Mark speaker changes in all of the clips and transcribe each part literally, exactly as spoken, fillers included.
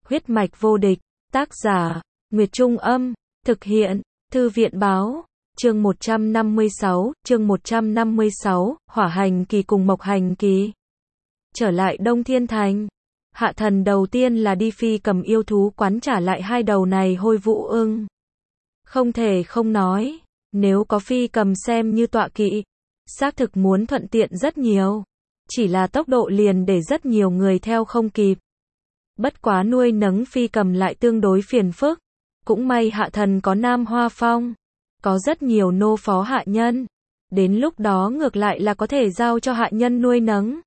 Speaker 1: Huyết mạch vô địch, tác giả, Nguyệt Trung Âm, thực hiện, Thư viện Báo, chương một trăm năm mươi sáu, chương một trăm năm mươi sáu, Hỏa Hành Kỳ cùng Mộc Hành Kỳ. Trở lại Đông Thiên Thành, Hạ Thần đầu tiên là đi phi cầm yêu thú quán trả lại hai đầu này hôi vũ ưng. Không thể không nói, nếu có phi cầm xem như tọa kỵ, xác thực muốn thuận tiện rất nhiều. Chỉ là tốc độ liền để rất nhiều người theo không kịp. Bất quá nuôi nấng phi cầm lại tương đối phiền phức. Cũng may Hạ Thần có Nam Hoa Phong, có rất nhiều nô phó hạ nhân. Đến lúc đó ngược lại là có thể giao cho hạ nhân nuôi nấng.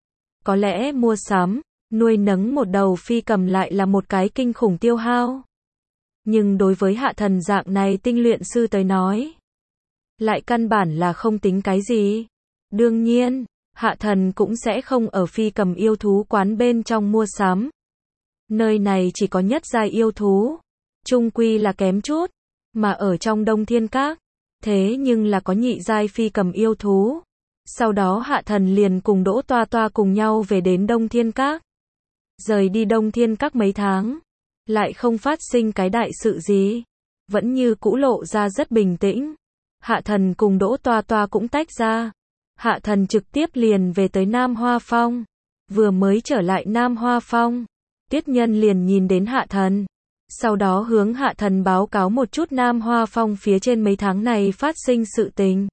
Speaker 1: Có lẽ mua sắm, nuôi nấng một đầu phi cầm lại là một cái kinh khủng tiêu hao. Nhưng đối với Hạ Thần dạng này tinh luyện sư tới nói, lại căn bản là không tính cái gì. Đương nhiên, Hạ Thần cũng sẽ không ở phi cầm yêu thú quán bên trong mua sắm. Nơi này chỉ có nhất giai yêu thú, chung quy là kém chút, mà ở trong Đông Thiên Các, thế nhưng là có nhị giai phi cầm yêu thú. Sau đó Hạ Thần liền cùng Đỗ Toa Toa cùng nhau về đến Đông Thiên Các. Rời đi Đông Thiên Các mấy tháng, lại không phát sinh cái đại sự gì, vẫn như cũ lộ ra rất bình tĩnh. Hạ Thần cùng Đỗ Toa Toa cũng tách ra. Hạ Thần trực tiếp liền về tới Nam Hoa Phong. Vừa mới trở lại Nam Hoa Phong, Tiết Nhân liền nhìn đến Hạ Thần. Sau đó hướng Hạ Thần báo cáo một chút Nam Hoa Phong phía trên mấy tháng này phát sinh sự tình.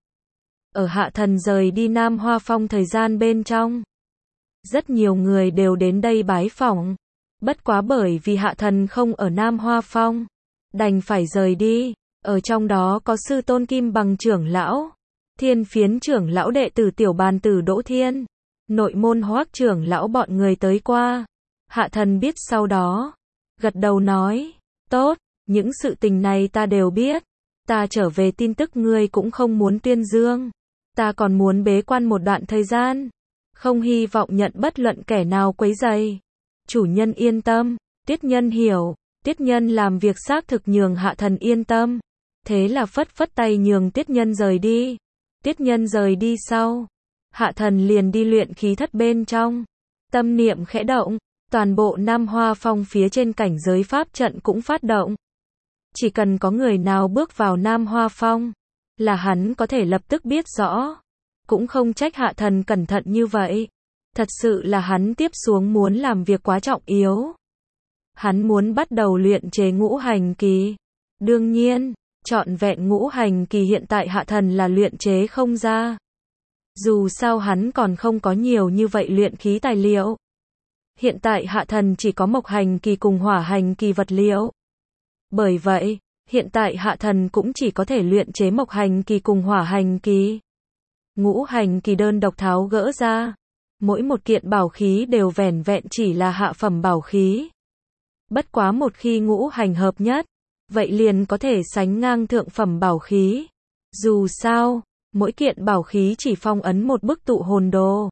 Speaker 1: Ở Hạ Thần rời đi Nam Hoa Phong thời gian bên trong, rất nhiều người đều đến đây bái phỏng. Bất quá bởi vì Hạ Thần không ở Nam Hoa Phong, đành phải rời đi. Ở trong đó có sư tôn Kim Bằng trưởng lão, Thiên Phiến trưởng lão đệ tử tiểu bàn tử Đỗ Thiên, nội môn Hoắc trưởng lão bọn người tới qua. Hạ Thần biết sau đó, gật đầu nói, tốt, những sự tình này ta đều biết. Ta trở về tin tức ngươi cũng không muốn tuyên dương. Ta còn muốn bế quan một đoạn thời gian, không hy vọng nhận bất luận kẻ nào quấy rầy. Chủ nhân yên tâm. Tiết Nhân hiểu. Tiết Nhân làm việc xác thực nhường Hạ Thần yên tâm. Thế là phất phất tay nhường Tiết Nhân rời đi. Tiết Nhân rời đi sau, Hạ Thần liền đi luyện khí thất bên trong. Tâm niệm khẽ động, toàn bộ Nam Hoa Phong phía trên cảnh giới pháp trận cũng phát động. Chỉ cần có người nào bước vào Nam Hoa Phong, là hắn có thể lập tức biết rõ. Cũng không trách Hạ Thần cẩn thận như vậy. Thật sự là hắn tiếp xuống muốn làm việc quá trọng yếu. Hắn muốn bắt đầu luyện chế ngũ hành kỳ. Đương nhiên, trọn vẹn ngũ hành kỳ hiện tại Hạ Thần là luyện chế không ra. Dù sao hắn còn không có nhiều như vậy luyện khí tài liệu. Hiện tại Hạ Thần chỉ có mộc hành kỳ cùng hỏa hành kỳ vật liệu. Bởi vậy, hiện tại Hạ Thần cũng chỉ có thể luyện chế mộc hành kỳ cùng hỏa hành kỳ. Ngũ hành kỳ đơn độc tháo gỡ ra. Mỗi một kiện bảo khí đều vẻn vẹn chỉ là hạ phẩm bảo khí. Bất quá một khi ngũ hành hợp nhất, vậy liền có thể sánh ngang thượng phẩm bảo khí. Dù sao, mỗi kiện bảo khí chỉ phong ấn một bức tụ hồn đồ.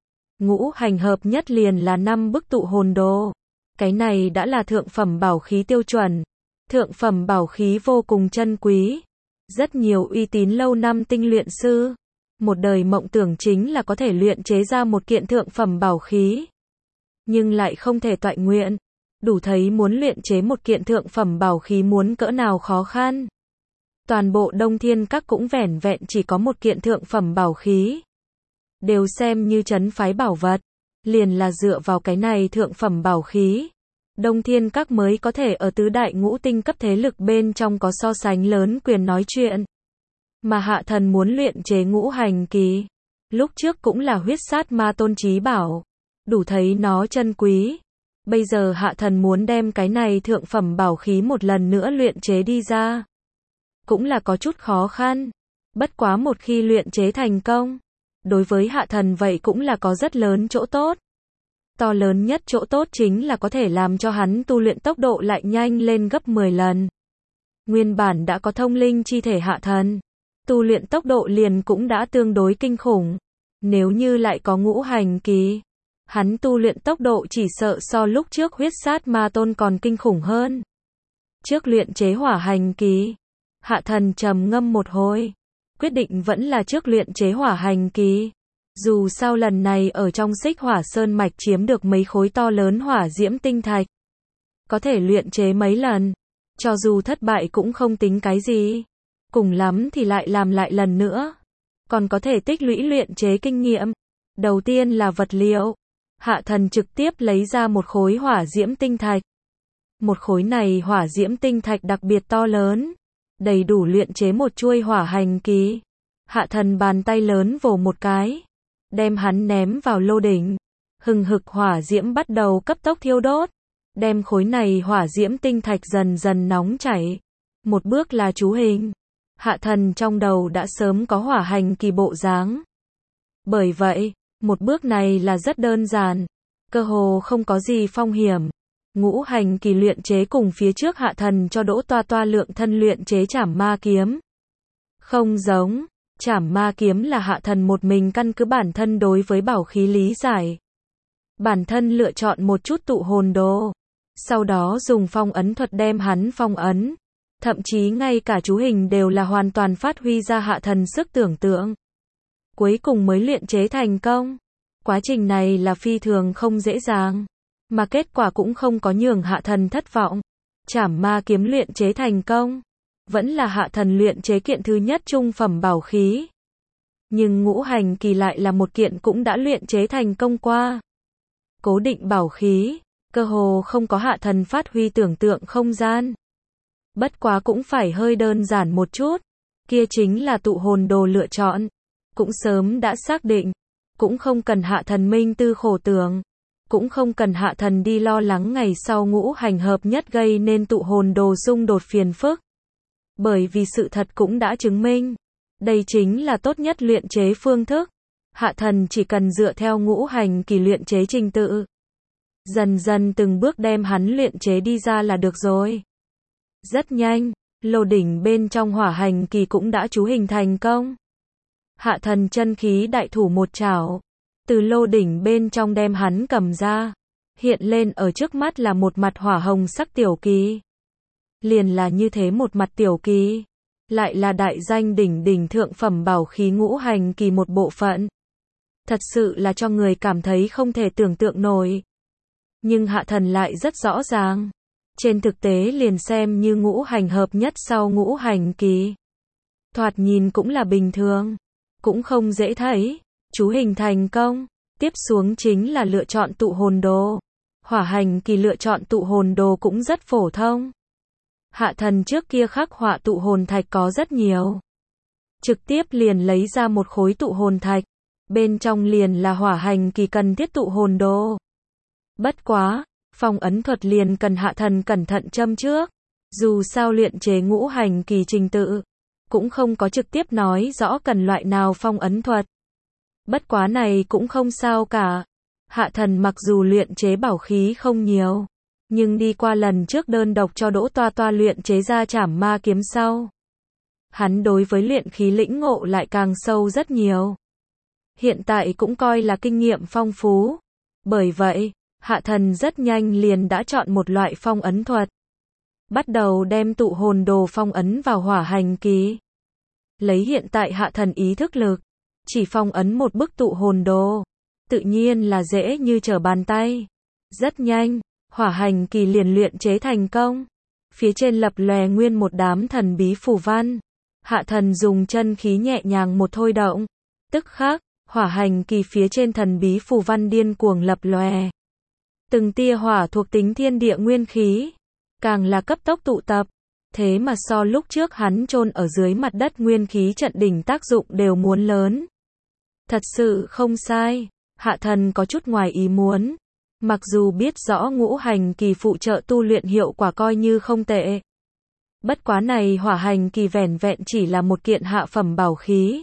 Speaker 1: Ngũ hành hợp nhất liền là năm bức tụ hồn đồ. Cái này đã là thượng phẩm bảo khí tiêu chuẩn. Thượng phẩm bảo khí vô cùng chân quý. Rất nhiều uy tín lâu năm tinh luyện sư, một đời mộng tưởng chính là có thể luyện chế ra một kiện thượng phẩm bảo khí. Nhưng lại không thể toại nguyện. Đủ thấy muốn luyện chế một kiện thượng phẩm bảo khí muốn cỡ nào khó khăn. Toàn bộ Đông Thiên Các cũng vẻn vẹn chỉ có một kiện thượng phẩm bảo khí. Đều xem như trấn phái bảo vật. Liền là dựa vào cái này thượng phẩm bảo khí, Đông Thiên Các mới có thể ở tứ đại ngũ tinh cấp thế lực bên trong có so sánh lớn quyền nói chuyện. Mà Hạ Thần muốn luyện chế ngũ hành kỳ, lúc trước cũng là huyết sát ma tôn chí bảo. Đủ thấy nó chân quý. Bây giờ Hạ Thần muốn đem cái này thượng phẩm bảo khí một lần nữa luyện chế đi ra, cũng là có chút khó khăn. Bất quá một khi luyện chế thành công, đối với Hạ Thần vậy cũng là có rất lớn chỗ tốt. To lớn nhất chỗ tốt chính là có thể làm cho hắn tu luyện tốc độ lại nhanh lên gấp mười lần. Nguyên bản đã có thông linh chi thể Hạ Thần, tu luyện tốc độ liền cũng đã tương đối kinh khủng. Nếu như lại có ngũ hành kỳ, hắn tu luyện tốc độ chỉ sợ so lúc trước huyết sát ma tôn còn kinh khủng hơn. Trước luyện chế hỏa hành kỳ, Hạ Thần trầm ngâm một hồi, quyết định vẫn là trước luyện chế hỏa hành kỳ. Dù sao lần này ở trong Xích Hỏa Sơn mạch chiếm được mấy khối to lớn hỏa diễm tinh thạch, có thể luyện chế mấy lần. Cho dù thất bại cũng không tính cái gì. Cùng lắm thì lại làm lại lần nữa. Còn có thể tích lũy luyện chế kinh nghiệm. Đầu tiên là vật liệu. Hạ thần trực tiếp lấy ra một khối hỏa diễm tinh thạch. Một khối này hỏa diễm tinh thạch đặc biệt to lớn. Đầy đủ luyện chế một chuôi hỏa hành kỳ. Hạ thần bàn tay lớn vồ một cái. Đem hắn ném vào lô đỉnh. Hừng hực hỏa diễm bắt đầu cấp tốc thiêu đốt. Đem khối này hỏa diễm tinh thạch dần dần nóng chảy. Một bước là chú hình. Hạ thần trong đầu đã sớm có hỏa hành kỳ bộ dáng. Bởi vậy, một bước này là rất đơn giản. Cơ hồ không có gì phong hiểm. Ngũ hành kỳ luyện chế cùng phía trước hạ thần cho Đỗ Toa Toa lượng thân luyện chế trảm ma kiếm. Không giống, trảm ma kiếm là hạ thần một mình căn cứ bản thân đối với bảo khí lý giải. Bản thân lựa chọn một chút tụ hồn đồ. Sau đó dùng phong ấn thuật đem hắn phong ấn. Thậm chí ngay cả chú hình đều là hoàn toàn phát huy ra hạ thần sức tưởng tượng. Cuối cùng mới luyện chế thành công. Quá trình này là phi thường không dễ dàng. Mà kết quả cũng không có nhường hạ thần thất vọng. Trảm ma kiếm luyện chế thành công. Vẫn là hạ thần luyện chế kiện thứ nhất trung phẩm bảo khí. Nhưng ngũ hành kỳ lại là một kiện cũng đã luyện chế thành công qua. Cố định bảo khí. Cơ hồ không có hạ thần phát huy tưởng tượng không gian. Bất quá cũng phải hơi đơn giản một chút. Kia chính là tụ hồn đồ lựa chọn. Cũng sớm đã xác định. Cũng không cần hạ thần minh tư khổ tưởng. Cũng không cần hạ thần đi lo lắng ngày sau ngũ hành hợp nhất gây nên tụ hồn đồ xung đột phiền phức. Bởi vì sự thật cũng đã chứng minh. Đây chính là tốt nhất luyện chế phương thức. Hạ thần chỉ cần dựa theo ngũ hành kỳ luyện chế trình tự. Dần dần từng bước đem hắn luyện chế đi ra là được rồi. Rất nhanh, lô đỉnh bên trong hỏa hành kỳ cũng đã chú hình thành công. Hạ thần chân khí đại thủ một chảo. Từ lô đỉnh bên trong đem hắn cầm ra. Hiện lên ở trước mắt là một mặt hỏa hồng sắc tiểu kỳ. Liền là như thế một mặt tiểu kỳ. Lại là đại danh đỉnh đỉnh thượng phẩm bảo khí ngũ hành kỳ một bộ phận. Thật sự là cho người cảm thấy không thể tưởng tượng nổi. Nhưng hạ thần lại rất rõ ràng. Trên thực tế liền xem như ngũ hành hợp nhất sau ngũ hành kỳ. Thoạt nhìn cũng là bình thường. Cũng không dễ thấy. Chú hình thành công. Tiếp xuống chính là lựa chọn tụ hồn đồ. Hỏa hành kỳ lựa chọn tụ hồn đồ cũng rất phổ thông. Hạ thần trước kia khắc họa tụ hồn thạch có rất nhiều. Trực tiếp liền lấy ra một khối tụ hồn thạch. Bên trong liền là hỏa hành kỳ cần thiết tụ hồn đồ. Bất quá, phong ấn thuật liền cần hạ thần cẩn thận châm trước. Dù sao luyện chế ngũ hành kỳ trình tự. Cũng không có trực tiếp nói rõ cần loại nào phong ấn thuật. Bất quá này cũng không sao cả. Hạ thần mặc dù luyện chế bảo khí không nhiều. Nhưng đi qua lần trước đơn độc cho Đỗ Toa Toa luyện chế ra trảm ma kiếm sau. Hắn đối với luyện khí lĩnh ngộ lại càng sâu rất nhiều. Hiện tại cũng coi là kinh nghiệm phong phú. Bởi vậy, hạ thần rất nhanh liền đã chọn một loại phong ấn thuật. Bắt đầu đem tụ hồn đồ phong ấn vào hỏa hành kỳ. Lấy hiện tại hạ thần ý thức lực. Chỉ phong ấn một bức tụ hồn đồ. Tự nhiên là dễ như trở bàn tay. Rất nhanh, hỏa hành kỳ liền luyện chế thành công. Phía trên lập lòe nguyên một đám thần bí phù văn. Hạ thần dùng chân khí nhẹ nhàng một thôi động. Tức khắc, hỏa hành kỳ phía trên thần bí phù văn điên cuồng lập lòe. Từng tia hỏa thuộc tính thiên địa nguyên khí. Càng là cấp tốc tụ tập. Thế mà so lúc trước hắn chôn ở dưới mặt đất nguyên khí trận đỉnh tác dụng đều muốn lớn. Thật sự không sai. Hạ thần có chút ngoài ý muốn. Mặc dù biết rõ ngũ hành kỳ phụ trợ tu luyện hiệu quả coi như không tệ. Bất quá này hỏa hành kỳ vẻn vẹn chỉ là một kiện hạ phẩm bảo khí.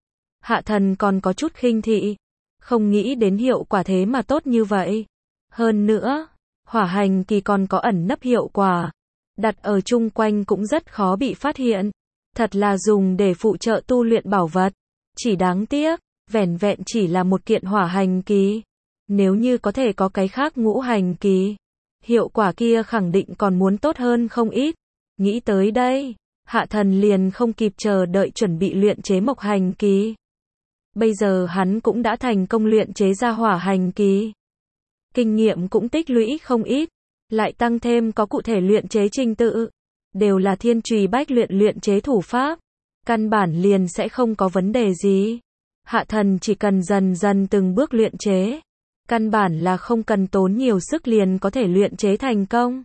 Speaker 1: Hạ thần còn có chút khinh thị. Không nghĩ đến hiệu quả thế mà tốt như vậy. Hơn nữa, hỏa hành kỳ còn có ẩn nấp hiệu quả. Đặt ở chung quanh cũng rất khó bị phát hiện. Thật là dùng để phụ trợ tu luyện bảo vật. Chỉ đáng tiếc, vẻn vẹn chỉ là một kiện hỏa hành kỳ. Nếu như có thể có cái khác ngũ hành kỳ, hiệu quả kia khẳng định còn muốn tốt hơn không ít. Nghĩ tới đây, hạ thần liền không kịp chờ đợi chuẩn bị luyện chế mộc hành kỳ. Bây giờ hắn cũng đã thành công luyện chế ra hỏa hành kỳ. Kinh nghiệm cũng tích lũy không ít. lại tăng thêm có cụ thể luyện chế trình tự, đều là thiên trùy bách luyện luyện chế thủ pháp, căn bản liền sẽ không có vấn đề gì. Hạ thần chỉ cần dần dần từng bước luyện chế, căn bản là không cần tốn nhiều sức liền có thể luyện chế thành công.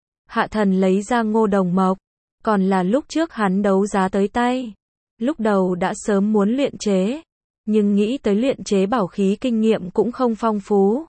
Speaker 1: Hạ thần lấy ra ngô đồng mộc, còn là lúc trước hắn đấu giá tới tay. Lúc đầu đã sớm muốn luyện chế, nhưng nghĩ tới luyện chế bảo khí kinh nghiệm cũng không phong phú.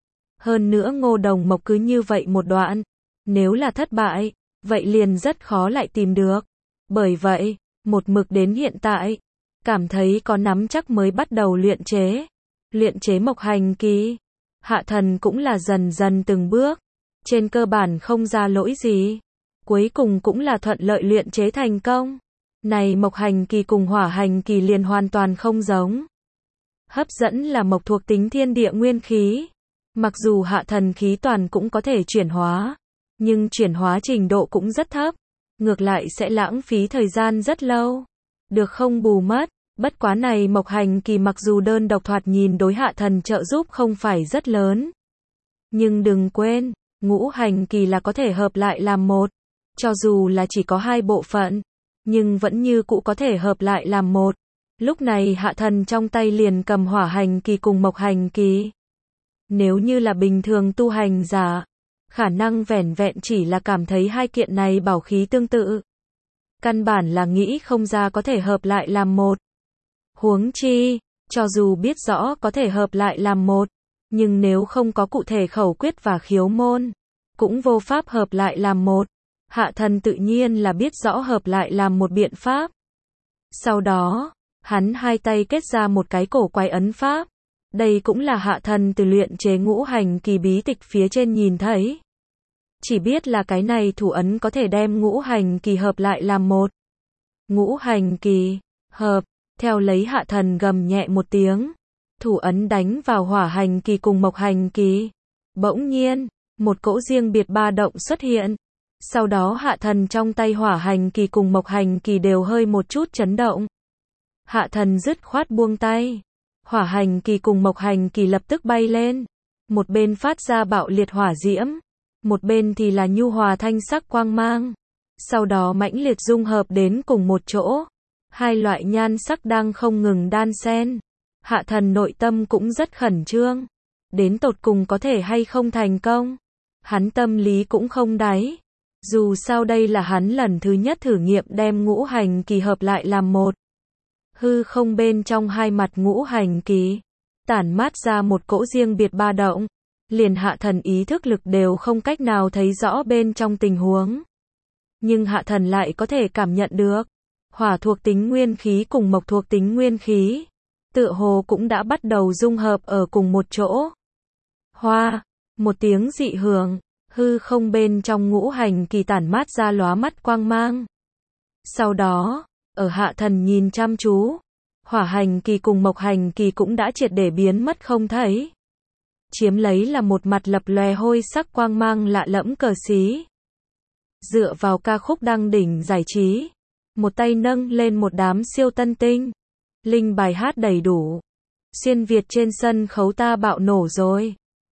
Speaker 1: Hơn nữa ngô đồng mộc cứ như vậy một đoạn, nếu là thất bại, vậy liền rất khó lại tìm được. Bởi vậy, một mực đến hiện tại, cảm thấy có nắm chắc mới bắt đầu luyện chế. Luyện chế mộc hành kỳ, hạ thần cũng là dần dần từng bước, trên cơ bản không ra lỗi gì. Cuối cùng cũng là thuận lợi luyện chế thành công. Này mộc hành kỳ cùng hỏa hành kỳ liền hoàn toàn không giống. Hấp dẫn là mộc thuộc tính thiên địa nguyên khí. Mặc dù hạ thần khí toàn cũng có thể chuyển hóa, nhưng chuyển hóa trình độ cũng rất thấp. Ngược lại sẽ lãng phí thời gian rất lâu. Được không bù mất. Bất quá này mộc hành kỳ mặc dù đơn độc thoạt nhìn đối hạ thần trợ giúp không phải rất lớn. Nhưng đừng quên, ngũ hành kỳ là có thể hợp lại làm một. Cho dù là chỉ có hai bộ phận, nhưng vẫn như cũ có thể hợp lại làm một. Lúc này hạ thần trong tay liền cầm hỏa hành kỳ cùng mộc hành kỳ. Nếu như là bình thường tu hành giả, khả năng vẻn vẹn chỉ là cảm thấy hai kiện này bảo khí tương tự. Căn bản là nghĩ không ra có thể hợp lại làm một. Huống chi, cho dù biết rõ có thể hợp lại làm một, nhưng nếu không có cụ thể khẩu quyết và khiếu môn, cũng vô pháp hợp lại làm một. Hạ thần tự nhiên là biết rõ hợp lại làm một biện pháp. Sau đó, hắn hai tay kết ra một cái cổ quái ấn pháp. Đây cũng là hạ thần từ luyện chế ngũ hành kỳ bí tịch phía trên nhìn thấy. Chỉ biết là cái này thủ ấn có thể đem ngũ hành kỳ hợp lại làm một. Ngũ hành kỳ, hợp, theo lấy hạ thần gầm nhẹ một tiếng. Thủ ấn đánh vào hỏa hành kỳ cùng mộc hành kỳ. Bỗng nhiên, một cỗ riêng biệt ba động xuất hiện. Sau đó hạ thần trong tay hỏa hành kỳ cùng mộc hành kỳ đều hơi một chút chấn động. Hạ thần dứt khoát buông tay. Hỏa hành kỳ cùng mộc hành kỳ lập tức bay lên. Một bên phát ra bạo liệt hỏa diễm. Một bên thì là nhu hòa thanh sắc quang mang. Sau đó mãnh liệt dung hợp đến cùng một chỗ. Hai loại nhan sắc đang không ngừng đan xen. Hạ thần nội tâm cũng rất khẩn trương. Đến tột cùng có thể hay không thành công. Hắn tâm lý cũng không đáy. Dù sao đây là hắn lần thứ nhất thử nghiệm đem ngũ hành kỳ hợp lại làm một. Hư không bên trong hai mặt ngũ hành kỳ, tản mát ra một cỗ riêng biệt ba động. Liền hạ thần ý thức lực đều không cách nào thấy rõ bên trong tình huống. Nhưng hạ thần lại có thể cảm nhận được. Hỏa thuộc tính nguyên khí cùng mộc thuộc tính nguyên khí. Tựa hồ cũng đã bắt đầu dung hợp ở cùng một chỗ. Hoa, một tiếng dị hưởng. Hư không bên trong ngũ hành kỳ tản mát ra lóa mắt quang mang. Sau đó, ở hạ thần nhìn chăm chú, hỏa hành kỳ cùng mộc hành kỳ cũng đã triệt để biến mất không thấy. Chiếm lấy là một mặt lập lòe hôi sắc quang mang lạ lẫm cờ xí. Dựa vào ca khúc đăng đỉnh giải trí, một tay nâng lên một đám siêu tân tinh. Linh bài hát đầy đủ. Xuyên Việt trên sân khấu ta bạo nổ rồi.